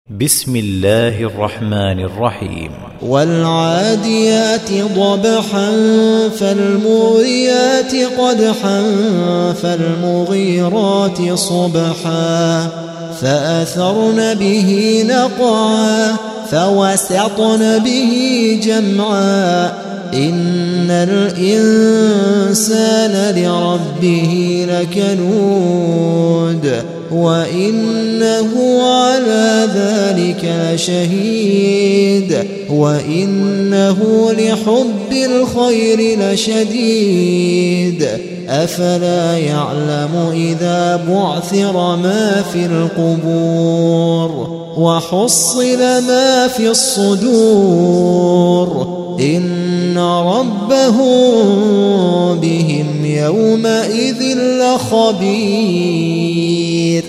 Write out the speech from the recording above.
بسم الله الرحمن الرحيم. والعاديات ضبحا فالموريات قدحا فالمغيرات صبحا فأثرن به نقعا فوسطن به جمعا إن الإنسان لربه لكنود وإنه على ذلك لشهيد وإنه لحب الخير لشديد أفلا يعلم إذا بعثر ما في القبور وحصل ما في الصدور إن ربهم بهم يومئذ لخبير.